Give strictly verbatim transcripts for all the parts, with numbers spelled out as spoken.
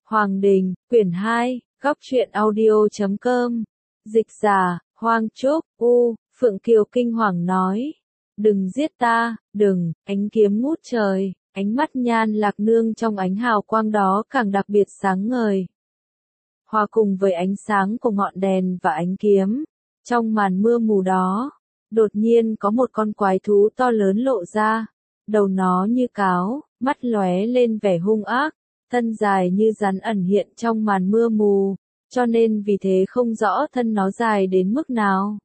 Hoàng Đình, quyển hai, góc truyện audio chấm com. Dịch giả, Hoang Trúc, U, Phượng Kiều kinh hoàng nói. Đừng giết ta, đừng, ánh kiếm ngút trời, ánh mắt Nhan Lạc Nương trong ánh hào quang đó càng đặc biệt sáng ngời. Hòa cùng với ánh sáng của ngọn đèn và ánh kiếm, trong màn mưa mù đó, đột nhiên có một con quái thú to lớn lộ ra, đầu nó như cáo, mắt lóe lên vẻ hung ác, thân dài như rắn ẩn hiện trong màn mưa mù, cho nên vì thế không rõ thân nó dài đến mức nào.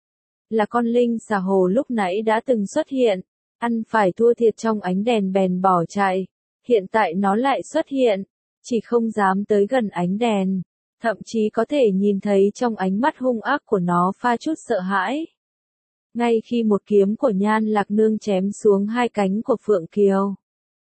Là con linh xà hồ lúc nãy đã từng xuất hiện, ăn phải thua thiệt trong ánh đèn bèn bỏ chạy, hiện tại nó lại xuất hiện, chỉ không dám tới gần ánh đèn, thậm chí có thể nhìn thấy trong ánh mắt hung ác của nó pha chút sợ hãi. Ngay khi một kiếm của Nhan Lạc Nương chém xuống hai cánh của Phượng Kiều,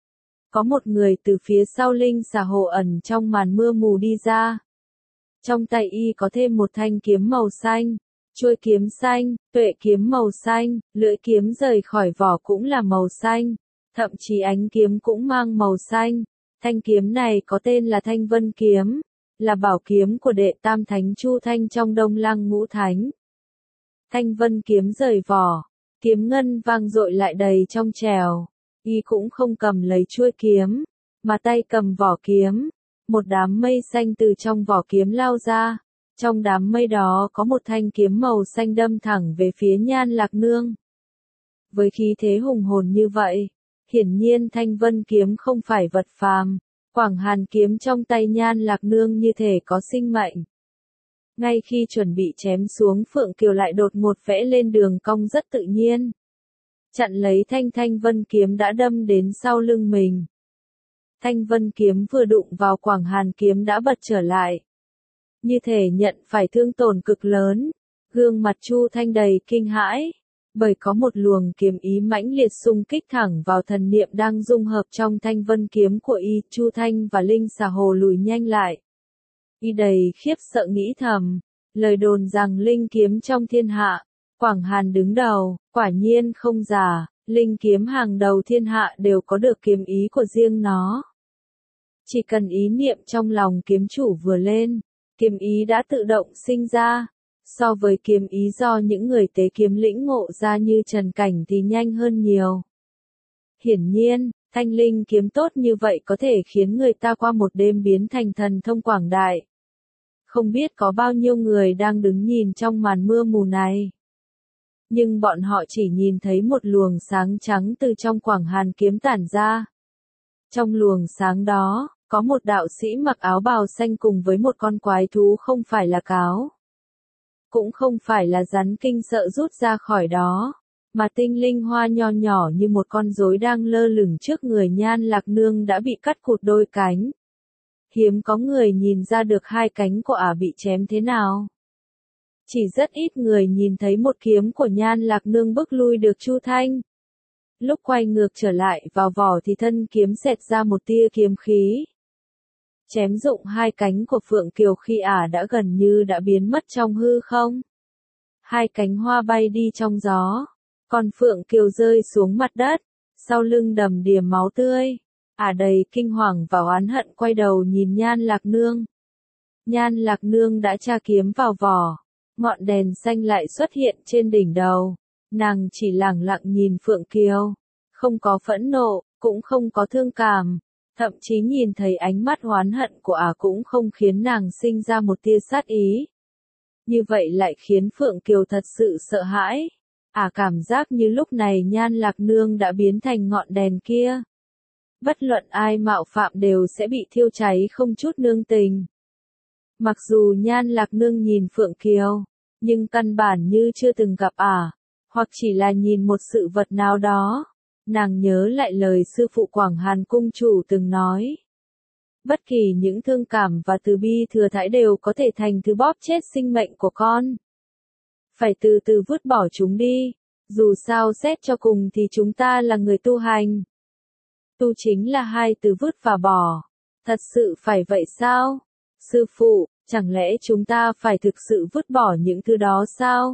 có một người từ phía sau linh xà hồ ẩn trong màn mưa mù đi ra. Trong tay y có thêm một thanh kiếm màu xanh, chuôi kiếm xanh, tuệ kiếm màu xanh, lưỡi kiếm rời khỏi vỏ cũng là màu xanh, thậm chí ánh kiếm cũng mang màu xanh. Thanh kiếm này có tên là Thanh Vân Kiếm, là bảo kiếm của đệ tam thánh Chu Thanh trong Đông Lăng Ngũ Thánh. Thanh Vân Kiếm rời vỏ, kiếm ngân vang dội lại đầy trong trèo. Y cũng không cầm lấy chuôi kiếm, mà tay cầm vỏ kiếm. Một đám mây xanh từ trong vỏ kiếm lao ra. Trong đám mây đó có một thanh kiếm màu xanh đâm thẳng về phía Nhan Lạc Nương. Với khí thế hùng hồn như vậy, hiển nhiên Thanh Vân Kiếm không phải vật phàm. Quảng Hàn kiếm trong tay Nhan Lạc Nương như thể có sinh mệnh. Ngay khi chuẩn bị chém xuống, Phượng Kiều lại đột ngột vẽ lên đường cong rất tự nhiên, chặn lấy thanh Thanh Vân Kiếm đã đâm đến sau lưng mình. Thanh Vân Kiếm vừa đụng vào Quảng Hàn kiếm đã bật trở lại, như thể nhận phải thương tổn cực lớn. Gương mặt Chu Thanh đầy kinh hãi, bởi có một luồng kiếm ý mãnh liệt xung kích thẳng vào thần niệm đang dung hợp trong Thanh Vân Kiếm của y. Chu Thanh và linh xà hồ lùi nhanh lại. Y đầy khiếp sợ nghĩ thầm, lời đồn rằng linh kiếm trong thiên hạ, Quảng Hàn đứng đầu, quả nhiên không giả, linh kiếm hàng đầu thiên hạ đều có được kiếm ý của riêng nó. Chỉ cần ý niệm trong lòng kiếm chủ vừa lên, kiếm ý đã tự động sinh ra. So với kiếm ý do những người tế kiếm lĩnh ngộ ra như Trần Cảnh thì nhanh hơn nhiều. Hiển nhiên, thanh linh kiếm tốt như vậy có thể khiến người ta qua một đêm biến thành thần thông quảng đại. Không biết có bao nhiêu người đang đứng nhìn trong màn mưa mù này. Nhưng bọn họ chỉ nhìn thấy một luồng sáng trắng từ trong Quảng Hàn kiếm tản ra. Trong luồng sáng đó, có một đạo sĩ mặc áo bào xanh cùng với một con quái thú không phải là cáo, cũng không phải là rắn kinh sợ rút ra khỏi đó, mà tinh linh hoa nho nhỏ như một con rối đang lơ lửng trước người Nhan Lạc Nương đã bị cắt cụt đôi cánh. Hiếm có người nhìn ra được hai cánh của ả bị chém thế nào. Chỉ rất ít người nhìn thấy một kiếm của Nhan Lạc Nương bức lui được Chu Thanh. Lúc quay ngược trở lại vào vỏ thì thân kiếm xẹt ra một tia kiếm khí, chém rụng hai cánh của Phượng Kiều khi ả đã gần như đã biến mất trong hư không. Hai cánh hoa bay đi trong gió, còn Phượng Kiều rơi xuống mặt đất, sau lưng đầm đìa máu tươi. Ả đầy kinh hoàng và oán hận quay đầu nhìn Nhan Lạc Nương. Nhan Lạc Nương đã tra kiếm vào vỏ, ngọn đèn xanh lại xuất hiện trên đỉnh đầu. Nàng chỉ lẳng lặng nhìn Phượng Kiều, không có phẫn nộ, cũng không có thương cảm. Thậm chí nhìn thấy ánh mắt oán hận của ả cũng không khiến nàng sinh ra một tia sát ý. Như vậy lại khiến Phượng Kiều thật sự sợ hãi. Ả cảm giác như lúc này Nhan Lạc Nương đã biến thành ngọn đèn kia. Bất luận ai mạo phạm đều sẽ bị thiêu cháy không chút nương tình. Mặc dù Nhan Lạc Nương nhìn Phượng Kiều, nhưng căn bản như chưa từng gặp ả, hoặc chỉ là nhìn một sự vật nào đó. Nàng nhớ lại lời sư phụ Quảng Hàn cung chủ từng nói. Bất kỳ những thương cảm và từ bi thừa thãi đều có thể thành thứ bóp chết sinh mệnh của con. Phải từ từ vứt bỏ chúng đi, dù sao xét cho cùng thì chúng ta là người tu hành. Tu chính là hai từ vứt và bỏ. Thật sự phải vậy sao? Sư phụ, chẳng lẽ chúng ta phải thực sự vứt bỏ những thứ đó sao?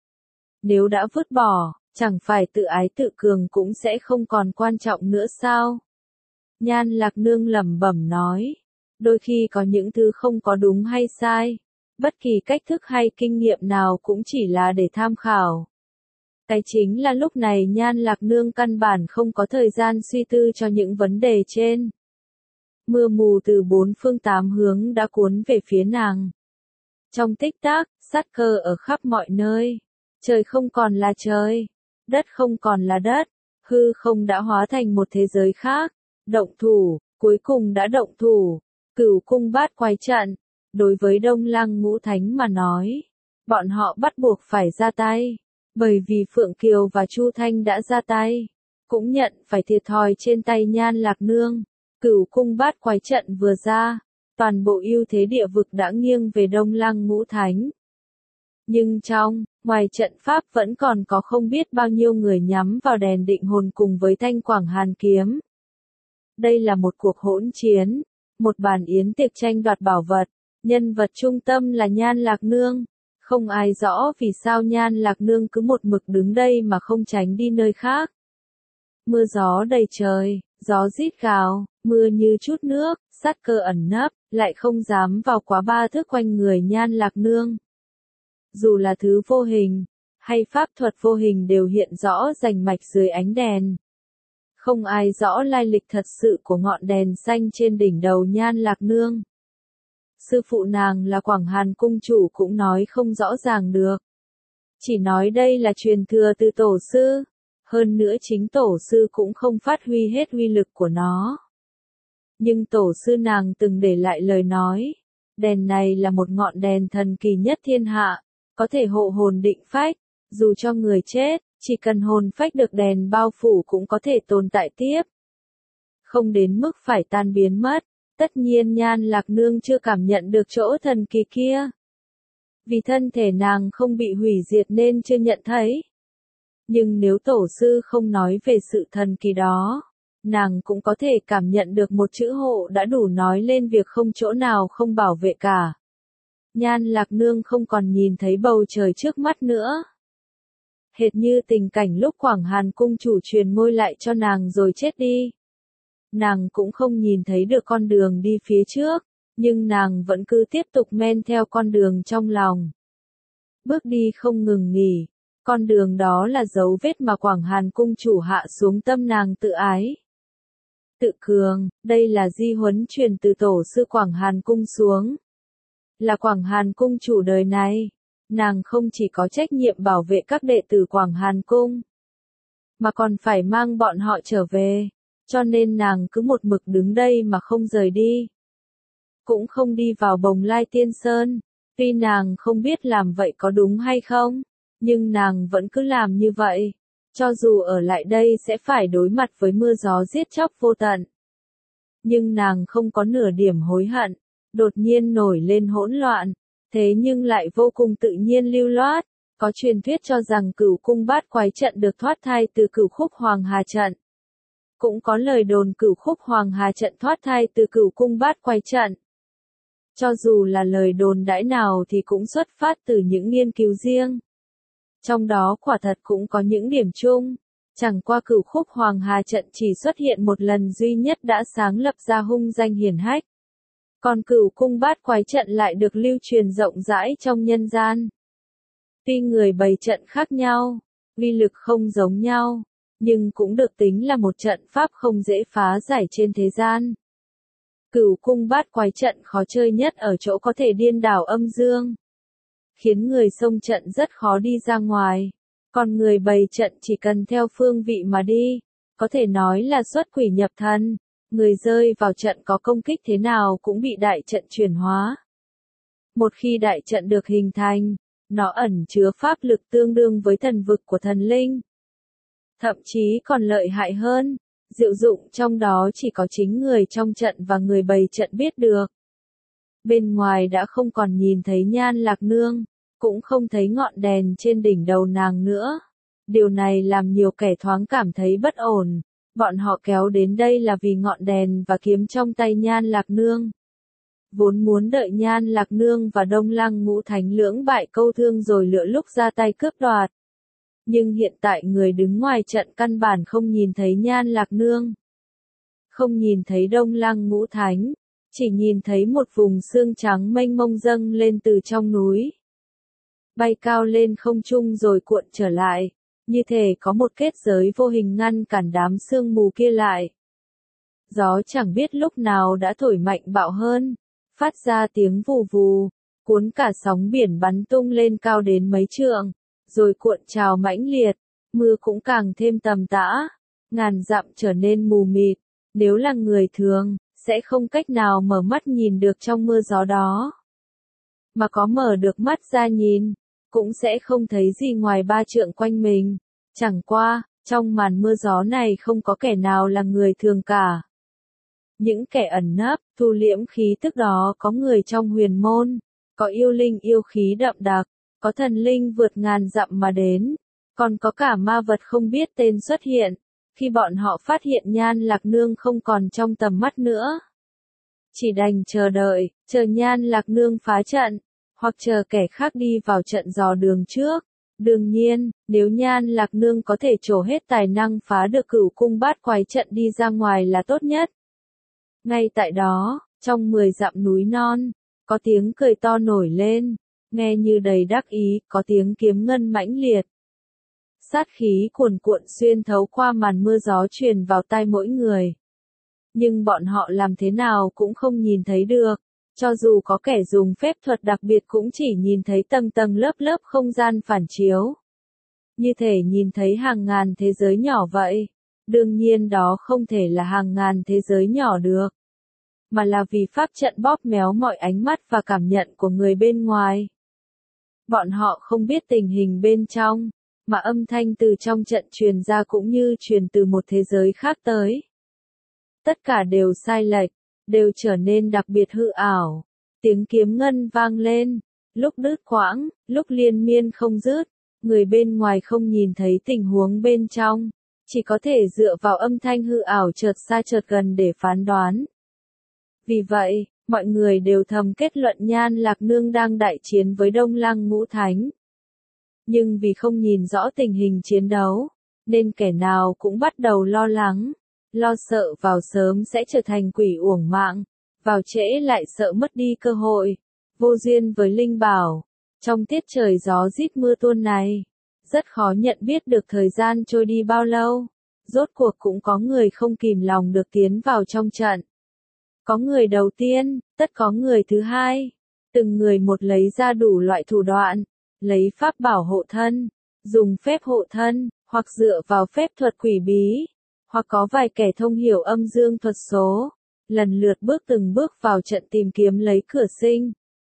Nếu đã vứt bỏ, chẳng phải tự ái tự cường cũng sẽ không còn quan trọng nữa sao? Nhan Lạc Nương lẩm bẩm nói. Đôi khi có những thứ không có đúng hay sai. Bất kỳ cách thức hay kinh nghiệm nào cũng chỉ là để tham khảo. Cái chính là lúc này Nhan Lạc Nương căn bản không có thời gian suy tư cho những vấn đề trên. Mưa mù từ bốn phương tám hướng đã cuốn về phía nàng. Trong tích tắc, sát cơ ở khắp mọi nơi. Trời không còn là trời, đất không còn là đất, hư không đã hóa thành một thế giới khác. Động thủ, cuối cùng đã động thủ. Cửu cung bát quái trận. Đối với Đông Lăng Ngũ Thánh mà nói, bọn họ bắt buộc phải ra tay. Bởi vì Phượng Kiều và Chu Thanh đã ra tay, cũng nhận phải thiệt thòi trên tay Nhan Lạc Nương. Cửu cung bát quái trận vừa ra, toàn bộ ưu thế địa vực đã nghiêng về Đông Lăng Ngũ Thánh. Nhưng trong, ngoài trận pháp vẫn còn có không biết bao nhiêu người nhắm vào đèn định hồn cùng với thanh quảng hàn kiếm. Đây là một cuộc hỗn chiến, một bàn yến tiệc tranh đoạt bảo vật, nhân vật trung tâm là Nhan Lạc Nương. Không ai rõ vì sao Nhan Lạc Nương cứ một mực đứng đây mà không tránh đi nơi khác. Mưa gió đầy trời, gió rít gào, mưa như chút nước, sát cơ ẩn nấp, lại không dám vào quá ba thước quanh người Nhan Lạc Nương. Dù là thứ vô hình, hay pháp thuật vô hình đều hiện rõ rành mạch dưới ánh đèn. Không ai rõ lai lịch thật sự của ngọn đèn xanh trên đỉnh đầu Nhan Lạc Nương. Sư phụ nàng là Quảng Hàn cung chủ cũng nói không rõ ràng được. Chỉ nói đây là truyền thừa từ tổ sư. Hơn nữa chính tổ sư cũng không phát huy hết uy lực của nó. Nhưng tổ sư nàng từng để lại lời nói. Đèn này là một ngọn đèn thần kỳ nhất thiên hạ. Có thể hộ hồn định phách. Dù cho người chết, chỉ cần hồn phách được đèn bao phủ cũng có thể tồn tại tiếp. Không đến mức phải tan biến mất. Tất nhiên Nhan Lạc Nương chưa cảm nhận được chỗ thần kỳ kia. Vì thân thể nàng không bị hủy diệt nên chưa nhận thấy. Nhưng nếu tổ sư không nói về sự thần kỳ đó, nàng cũng có thể cảm nhận được một chữ hộ đã đủ nói lên việc không chỗ nào không bảo vệ cả. Nhan Lạc Nương không còn nhìn thấy bầu trời trước mắt nữa. Hệt như tình cảnh lúc Quảng Hàn cung chủ truyền ngôi lại cho nàng rồi chết đi. Nàng cũng không nhìn thấy được con đường đi phía trước, nhưng nàng vẫn cứ tiếp tục men theo con đường trong lòng. Bước đi không ngừng nghỉ, con đường đó là dấu vết mà Quảng Hàn cung chủ hạ xuống tâm nàng tự ái. Tự cường, đây là di huấn truyền từ tổ sư Quảng Hàn cung xuống. Là Quảng Hàn cung chủ đời này, nàng không chỉ có trách nhiệm bảo vệ các đệ tử Quảng Hàn cung, mà còn phải mang bọn họ trở về. Cho nên nàng cứ một mực đứng đây mà không rời đi. Cũng không đi vào Bồng Lai Tiên Sơn. Tuy nàng không biết làm vậy có đúng hay không, nhưng nàng vẫn cứ làm như vậy. Cho dù ở lại đây sẽ phải đối mặt với mưa gió giết chóc vô tận. Nhưng nàng không có nửa điểm hối hận. Đột nhiên nổi lên hỗn loạn. Thế nhưng lại vô cùng tự nhiên lưu loát. Có truyền thuyết cho rằng cửu cung bát quái trận được thoát thai từ cửu khúc Hoàng Hà trận. Cũng có lời đồn cửu khúc Hoàng Hà trận thoát thai từ cửu cung bát quái trận. Cho dù là lời đồn đãi nào thì cũng xuất phát từ những nghiên cứu riêng. Trong đó quả thật cũng có những điểm chung. Chẳng qua cửu khúc Hoàng Hà trận chỉ xuất hiện một lần duy nhất đã sáng lập ra hung danh hiển hách. Còn cửu cung bát quái trận lại được lưu truyền rộng rãi trong nhân gian. Tuy người bày trận khác nhau, uy lực không giống nhau, nhưng cũng được tính là một trận pháp không dễ phá giải trên thế gian. Cửu cung bát quái trận khó chơi nhất ở chỗ có thể điên đảo âm dương, khiến người xông trận rất khó đi ra ngoài, còn người bày trận chỉ cần theo phương vị mà đi, có thể nói là xuất quỷ nhập thần, người rơi vào trận có công kích thế nào cũng bị đại trận chuyển hóa. Một khi đại trận được hình thành, nó ẩn chứa pháp lực tương đương với thần vực của thần linh. Thậm chí còn lợi hại hơn, diệu dụng trong đó chỉ có chính người trong trận và người bày trận biết được. Bên ngoài đã không còn nhìn thấy Nhan Lạc Nương, cũng không thấy ngọn đèn trên đỉnh đầu nàng nữa. Điều này làm nhiều kẻ thoáng cảm thấy bất ổn, bọn họ kéo đến đây là vì ngọn đèn và kiếm trong tay Nhan Lạc Nương. Vốn muốn đợi Nhan Lạc Nương và Đông Lăng Ngũ Thánh lưỡng bại câu thương rồi lựa lúc ra tay cướp đoạt. Nhưng hiện tại người đứng ngoài trận căn bản không nhìn thấy Nhan Lạc Nương. Không nhìn thấy Đông Lăng Ngũ Thánh. chỉ nhìn thấy một vùng sương trắng mênh mông dâng lên từ trong núi. Bay cao lên không trung rồi cuộn trở lại, như thể có một kết giới vô hình ngăn cản đám sương mù kia lại. Gió chẳng biết lúc nào đã thổi mạnh bạo hơn, phát ra tiếng vù vù, cuốn cả sóng biển bắn tung lên cao đến mấy trượng, rồi cuộn trào mãnh liệt, mưa cũng càng thêm tầm tã, ngàn dặm trở nên mù mịt, nếu là người thường, sẽ không cách nào mở mắt nhìn được trong mưa gió đó. Mà có mở được mắt ra nhìn, cũng sẽ không thấy gì ngoài ba trượng quanh mình, chẳng qua, trong màn mưa gió này không có kẻ nào là người thường cả. Những kẻ ẩn nấp, thu liễm khí tức đó có người trong huyền môn, có yêu linh yêu khí đậm đặc, có thần linh vượt ngàn dặm mà đến, còn có cả ma vật không biết tên xuất hiện, khi bọn họ phát hiện Nhan Lạc Nương không còn trong tầm mắt nữa. Chỉ đành chờ đợi, chờ Nhan Lạc Nương phá trận, hoặc chờ kẻ khác đi vào trận dò đường trước. Đương nhiên, nếu Nhan Lạc Nương có thể trổ hết tài năng phá được Cửu Cung Bát Quái trận đi ra ngoài là tốt nhất. Ngay tại đó, trong mười dặm núi non, có tiếng cười to nổi lên, nghe như đầy đắc ý, có tiếng kiếm ngân mãnh liệt. Sát khí cuồn cuộn xuyên thấu qua màn mưa gió truyền vào tai mỗi người. Nhưng bọn họ làm thế nào cũng không nhìn thấy được, cho dù có kẻ dùng phép thuật đặc biệt cũng chỉ nhìn thấy tầng tầng lớp lớp không gian phản chiếu. Như thể nhìn thấy hàng ngàn thế giới nhỏ vậy. Đương nhiên đó không thể là hàng ngàn thế giới nhỏ được, mà là vì pháp trận bóp méo mọi ánh mắt và cảm nhận của người bên ngoài. Bọn họ không biết tình hình bên trong, mà âm thanh từ trong trận truyền ra cũng như truyền từ một thế giới khác tới. Tất cả đều sai lệch, đều trở nên đặc biệt hư ảo. Tiếng kiếm ngân vang lên, lúc đứt quãng, lúc liên miên không dứt, người bên ngoài không nhìn thấy tình huống bên trong, chỉ có thể dựa vào âm thanh hư ảo chợt xa chợt gần để phán đoán. Vì vậy, mọi người đều thầm kết luận Nhan Lạc Nương đang đại chiến với Đông Lăng Ngũ Thánh. Nhưng vì không nhìn rõ tình hình chiến đấu, nên kẻ nào cũng bắt đầu lo lắng, lo sợ vào sớm sẽ trở thành quỷ uổng mạng, vào trễ lại sợ mất đi cơ hội, vô duyên với linh bảo. Trong tiết trời gió rít mưa tuôn này, rất khó nhận biết được thời gian trôi đi bao lâu. Rốt cuộc cũng có người không kìm lòng được tiến vào trong trận. Có người đầu tiên, tất có người thứ hai. Từng người một lấy ra đủ loại thủ đoạn, lấy pháp bảo hộ thân, dùng phép hộ thân, hoặc dựa vào phép thuật quỷ bí, hoặc có vài kẻ thông hiểu âm dương thuật số, lần lượt bước từng bước vào trận tìm kiếm lấy cửa sinh.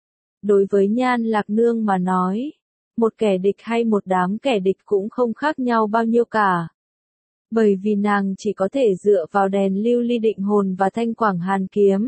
Đối với Nhan Lạc Nương mà nói, một kẻ địch hay một đám kẻ địch cũng không khác nhau bao nhiêu cả. Bởi vì nàng chỉ có thể dựa vào đèn lưu ly định hồn và thanh quảng hàn kiếm.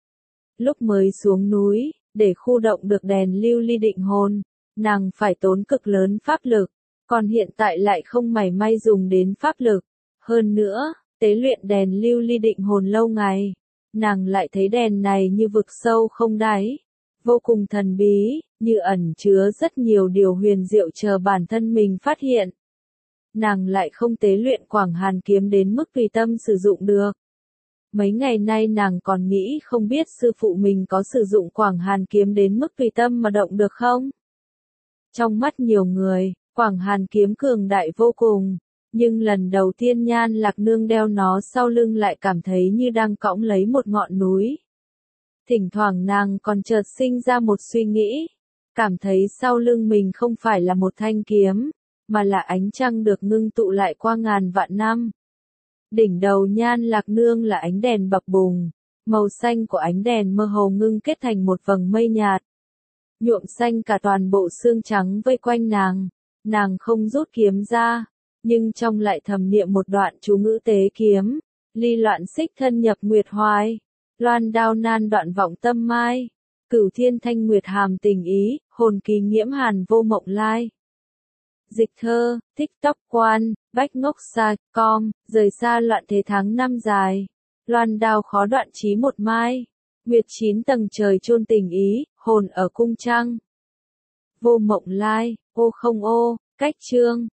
Lúc mới xuống núi, để khu động được đèn lưu ly định hồn, nàng phải tốn cực lớn pháp lực, còn hiện tại lại không mảy may dùng đến pháp lực. Hơn nữa, tế luyện đèn lưu ly định hồn lâu ngày, nàng lại thấy đèn này như vực sâu không đáy, vô cùng thần bí, như ẩn chứa rất nhiều điều huyền diệu chờ bản thân mình phát hiện. Nàng lại không tế luyện quảng hàn kiếm đến mức tùy tâm sử dụng được. Mấy ngày nay nàng còn nghĩ không biết sư phụ mình có sử dụng quảng hàn kiếm đến mức tùy tâm mà động được không? Trong mắt nhiều người, quảng hàn kiếm cường đại vô cùng, nhưng lần đầu tiên Nhan Lạc Nương đeo nó sau lưng lại cảm thấy như đang cõng lấy một ngọn núi. Thỉnh thoảng nàng còn chợt sinh ra một suy nghĩ, cảm thấy sau lưng mình không phải là một thanh kiếm, mà là ánh trăng được ngưng tụ lại qua ngàn vạn năm. Đỉnh đầu Nhan Lạc Nương là ánh đèn bập bùng, màu xanh của ánh đèn mơ hồ ngưng kết thành một vầng mây nhạt, nhuộm xanh cả toàn bộ xương trắng vây quanh nàng. Nàng không rút kiếm ra, nhưng trong lại thầm niệm một đoạn chú ngữ tế kiếm, ly loạn xích thân nhập nguyệt hoài, loan đao nan đoạn vọng tâm mai, cửu thiên thanh nguyệt hàm tình ý, hồn kỳ nghiễm hàn vô mộng lai. Dịch thơ, TikTok quan, bách ngốc sa, com, rời xa loạn thế tháng năm dài, loan đao khó đoạn chí một mai, nguyệt chín tầng trời chôn tình ý, hồn ở cung trăng. Vô mộng lai, ô không ô, cách chương.